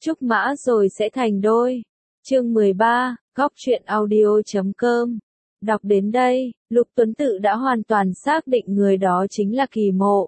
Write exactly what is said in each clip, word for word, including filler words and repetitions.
Trúc mã rồi sẽ thành đôi. Chương mười ba, góc truyện audio chấm com. Đọc đến đây, Lục Tuấn Tự đã hoàn toàn xác định người đó chính là Kỳ Mộ.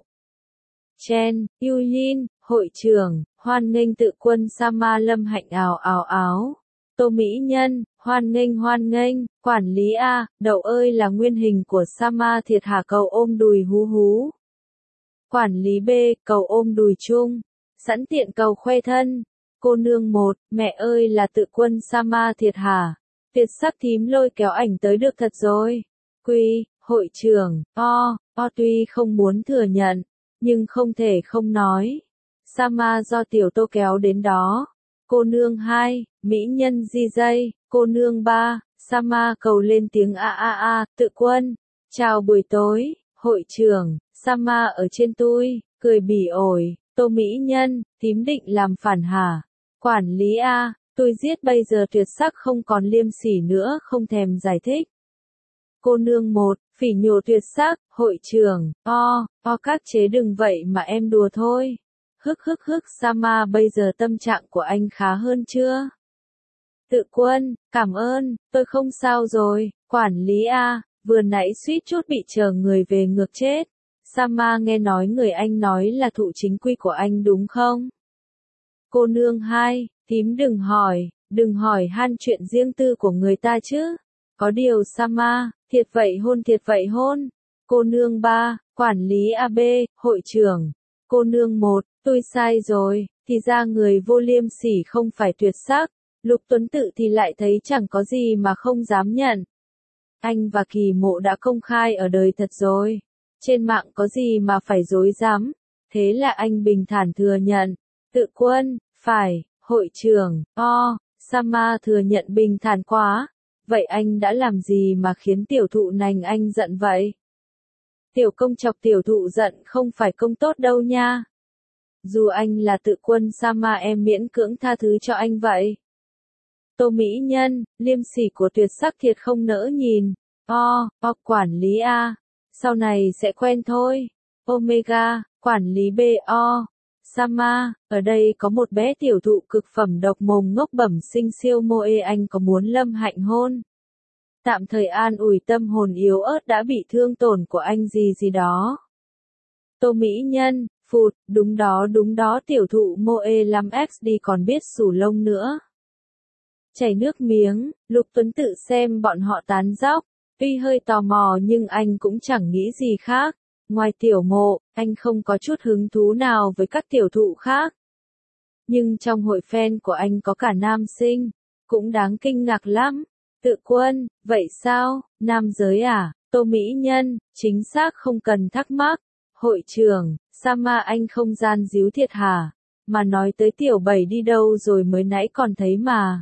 Chen, Yu Yin, hội trưởng, hoan nghênh tự quân Sama Lâm Hạnh ào ào áo. Tô Mỹ Nhân, hoan nghênh hoan nghênh, quản lý A, đậu ơi là nguyên hình của Sama thiệt hả cầu ôm đùi hú hú. Quản lý B, cầu ôm đùi chung, sẵn tiện cầu khoe thân. Cô nương một, mẹ ơi là tự quân Sama thiệt hả? Tuyệt sắc thím lôi kéo ảnh tới được thật rồi. Quy, hội trưởng, o, o tuy không muốn thừa nhận, nhưng không thể không nói. Sama do tiểu Tô kéo đến đó. Cô nương hai, mỹ nhân di dây, cô nương ba, Sama cầu lên tiếng a a a, tự quân. Chào buổi tối, hội trưởng, Sama ở trên tui, cười bỉ ổi, Tô mỹ nhân, thím định làm phản hả? Quản lý A, tôi giết bây giờ tuyệt sắc không còn liêm sỉ nữa không thèm giải thích. Cô nương một, phỉ nhổ tuyệt sắc, hội trưởng, o, o các chế đừng vậy mà em đùa thôi. Hức hức hức Sama bây giờ tâm trạng của anh khá hơn chưa? Tự quân, cảm ơn, tôi không sao rồi, quản lý A, vừa nãy suýt chút bị chờ người về ngược chết. Sama nghe nói người anh nói là thụ chính quy của anh đúng không? Cô nương hai, thím đừng hỏi, đừng hỏi han chuyện riêng tư của người ta chứ. Có điều Sama, thiệt vậy hôn thiệt vậy hôn. Cô nương ba, quản lý a bê, hội trưởng. Cô nương một, tôi sai rồi, thì ra người vô liêm sỉ không phải tuyệt sắc. Lục Tuấn Tự thì lại thấy chẳng có gì mà không dám nhận. Anh và Kỳ Mộ đã công khai ở đời thật rồi. Trên mạng có gì mà phải dối dám. Thế là anh bình thản thừa nhận. Tự quân, phải, hội trưởng, o, Sama thừa nhận bình thản quá. Vậy anh đã làm gì mà khiến tiểu thụ nành anh giận vậy? Tiểu công chọc tiểu thụ giận không phải công tốt đâu nha. Dù anh là tự quân Sama em miễn cưỡng tha thứ cho anh vậy. Tô Mỹ Nhân, liêm sỉ của tuyệt sắc thiệt không nỡ nhìn. O, o quản lý A, sau này sẽ quen thôi. Omega, quản lý B O. Sama, ở đây có một bé tiểu thụ cực phẩm độc mồm ngốc bẩm sinh siêu mô ê anh có muốn Lâm Hạnh hôn? Tạm thời an ủi tâm hồn yếu ớt đã bị thương tổn của anh gì gì đó. Tô Mỹ Nhân, phụt, đúng đó đúng đó tiểu thụ mô ê năm x đi còn biết xù lông nữa. Chảy nước miếng, Lục Tuấn Tự xem bọn họ tán dóc, tuy hơi tò mò nhưng anh cũng chẳng nghĩ gì khác. Ngoài tiểu Mộ, anh không có chút hứng thú nào với các tiểu thụ khác. Nhưng trong hội fan của anh có cả nam sinh, cũng đáng kinh ngạc lắm. Tự quân, vậy sao, nam giới à, Tô Mỹ Nhân, chính xác không cần thắc mắc. Hội trưởng, Sama anh không gian díu thiệt hả, mà nói tới tiểu bảy đi đâu rồi mới nãy còn thấy mà.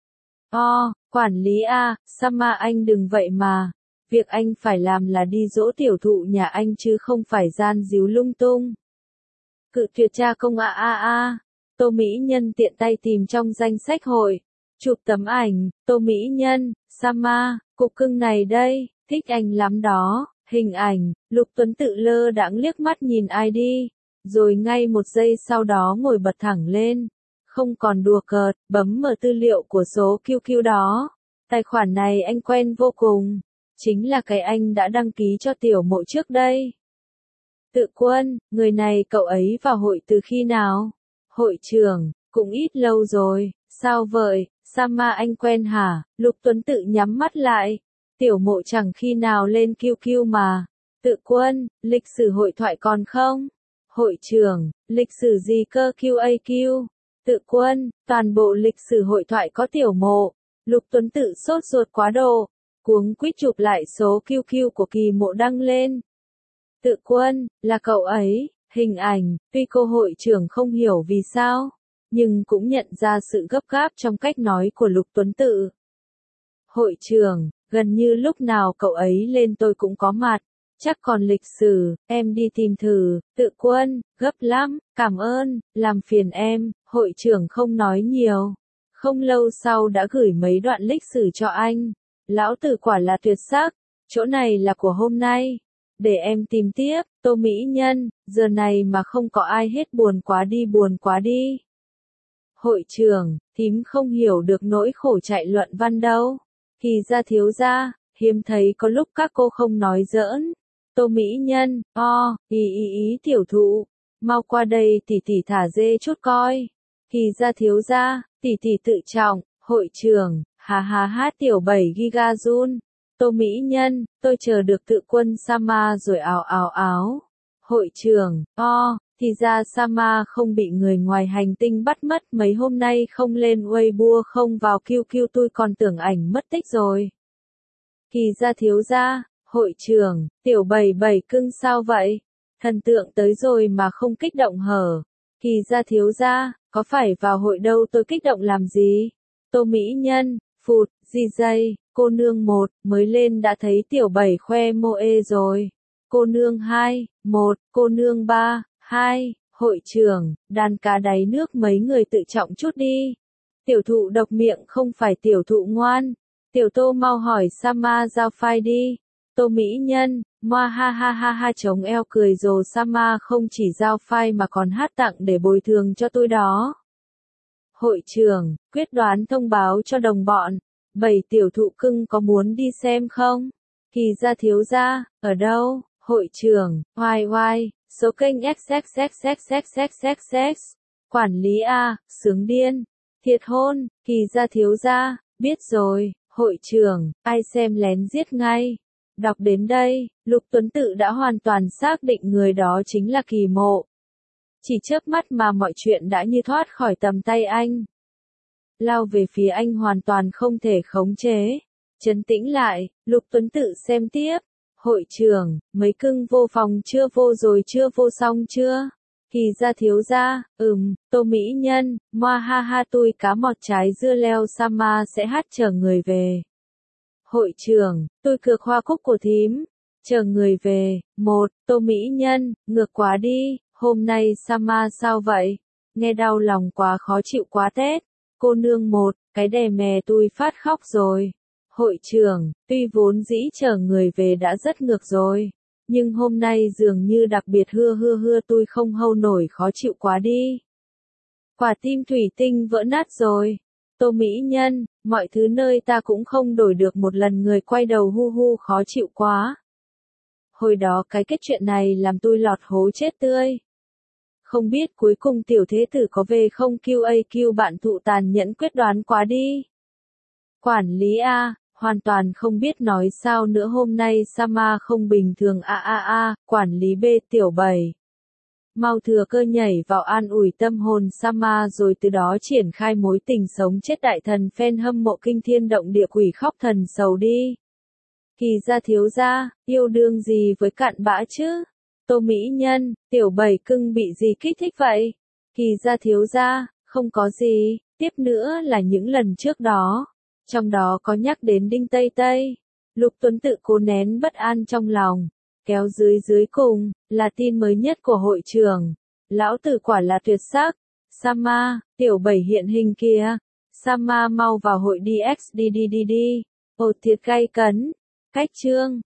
O, quản lý A, Sama anh đừng vậy mà. Việc anh phải làm là đi dỗ tiểu thụ nhà anh chứ không phải gian díu lung tung. Cự tuyệt cha công a a a. Tô Mỹ Nhân tiện tay tìm trong danh sách hội. Chụp tấm ảnh, Tô Mỹ Nhân, Sama, cục cưng này đây, thích anh lắm đó. Hình ảnh, Lục Tuấn Tự lơ đãng liếc mắt nhìn ai đi. Rồi ngay một giây sau đó ngồi bật thẳng lên. Không còn đùa cợt, bấm mở tư liệu của số quy quy đó. Tài khoản này anh quen vô cùng. Chính là cái anh đã đăng ký cho tiểu Mộ trước đây. Tự quân, người này cậu ấy vào hội từ khi nào? Hội trưởng, cũng ít lâu rồi, sao vậy, Sama anh quen hả? Lục Tuấn Tự nhắm mắt lại. Tiểu Mộ chẳng khi nào lên quy quy mà. Tự quân, lịch sử hội thoại còn không? Hội trưởng, lịch sử gì cơ quy a quy? Tự quân, toàn bộ lịch sử hội thoại có tiểu Mộ. Lục Tuấn Tự sốt ruột quá độ. Cuống quýt chụp lại số quy quy của Kỳ Mộ đăng lên. Tự quân, là cậu ấy, hình ảnh, tuy cô hội trưởng không hiểu vì sao, nhưng cũng nhận ra sự gấp gáp trong cách nói của Lục Tuấn Tự. Hội trưởng, gần như lúc nào cậu ấy lên tôi cũng có mặt, chắc còn lịch sử, em đi tìm thử. Tự quân, gấp lắm, cảm ơn, làm phiền em, hội trưởng không nói nhiều. Không lâu sau đã gửi mấy đoạn lịch sử cho anh. Lão tử quả là tuyệt sắc, chỗ này là của hôm nay. Để em tìm tiếp, Tô Mỹ Nhân, giờ này mà không có ai hết buồn quá đi buồn quá đi. Hội trưởng, thím không hiểu được nỗi khổ chạy luận văn đâu. Kỳ gia thiếu gia, hiếm thấy có lúc các cô không nói giỡn. Tô Mỹ Nhân, o, ý ý ý tiểu thụ, mau qua đây tỷ tỷ thả dê chút coi. Kỳ gia thiếu gia, tỷ tỷ tự trọng, hội trưởng, hà hà hát tiểu bảy giga run. Tô Mỹ Nhân, tôi chờ được tự quân Sama rồi ào ào áo. Hội trưởng, o, thì ra Sama không bị người ngoài hành tinh bắt mất, mấy hôm nay không lên Weibo không vào quy quy tôi còn tưởng ảnh mất tích rồi. Kỳ gia thiếu gia, hội trưởng, tiểu bảy bảy cưng sao vậy? Thần tượng tới rồi mà không kích động hở. Kỳ gia thiếu gia, có phải vào hội đâu tôi kích động làm gì? Tô Mỹ Nhân, phụt, di dây, cô nương một, mới lên đã thấy tiểu bảy khoe mô ê rồi. Cô nương hai, một, cô nương ba, hai, hội trưởng, đàn cá đáy nước mấy người tự trọng chút đi. Tiểu thụ độc miệng không phải tiểu thụ ngoan. Tiểu Tô mau hỏi Sama giao file đi. Tô Mỹ Nhân, moa ha ha ha ha chống eo cười rồi Sama không chỉ giao file mà còn hát tặng để bồi thường cho tôi đó. Hội trưởng, quyết đoán thông báo cho đồng bọn. Bảy tiểu thụ cưng có muốn đi xem không? Kỳ gia thiếu gia, ở đâu? Hội trưởng, oai oai, số kênh xxxxxxxxx. Quản lý A, sướng điên. Thiệt hôn, kỳ gia thiếu gia, biết rồi, hội trưởng, ai xem lén giết ngay. Đọc đến đây, Lục Tuấn Tự đã hoàn toàn xác định người đó chính là Kỳ Mộ. Chỉ chớp mắt mà mọi chuyện đã như thoát khỏi tầm tay anh. Lao về phía anh hoàn toàn không thể khống chế. Trấn tĩnh lại, Lục Tuấn Tự xem tiếp. Hội trưởng, mấy cưng vô phòng chưa vô rồi chưa vô xong chưa? Kỳ gia thiếu gia, ừm, Tô Mỹ Nhân, moa ha ha tôi cá mọt trái dưa leo Sama sẽ hát chờ người về. Hội trưởng, tôi cược hoa cúc của thím. Chờ người về, một, Tô Mỹ Nhân, ngược quá đi, hôm nay Sama sao vậy? Nghe đau lòng quá khó chịu quá Tết. Cô nương một, cái đè mè tôi phát khóc rồi. Hội trưởng, tuy vốn dĩ chờ người về đã rất ngược rồi. Nhưng hôm nay dường như đặc biệt hưa hưa hưa tôi không hâu nổi khó chịu quá đi. Quả tim thủy tinh vỡ nát rồi. Tô Mỹ Nhân, mọi thứ nơi ta cũng không đổi được một lần người quay đầu hu hu khó chịu quá. Hồi đó cái kết chuyện này làm tôi lọt hố chết tươi. Không biết cuối cùng tiểu thế tử có về không quy a quy bạn thụ tàn nhẫn quyết đoán quá đi. Quản lý A, hoàn toàn không biết nói sao nữa hôm nay Sama không bình thường a a a, quản lý B tiểu bảy. Mau thừa cơ nhảy vào an ủi tâm hồn Sama rồi từ đó triển khai mối tình sống chết đại thần fan hâm mộ kinh thiên động địa quỷ khóc thần sầu đi. Kỳ gia thiếu gia, yêu đương gì với cặn bã chứ? Tô Mỹ Nhân, tiểu bảy cưng bị gì kích thích vậy? Kỳ gia thiếu gia, không có gì, tiếp nữa là những lần trước đó. Trong đó có nhắc đến Đinh Tây Tây. Lục Tuấn Tự cố nén bất an trong lòng. Kéo dưới dưới cùng, là tin mới nhất của hội trưởng. Lão tử quả là tuyệt sắc. Sama, tiểu bảy hiện hình kìa. Sama mau vào hội đi x đi đi đi đi. Ồ thiệt gay cấn. Cách chương.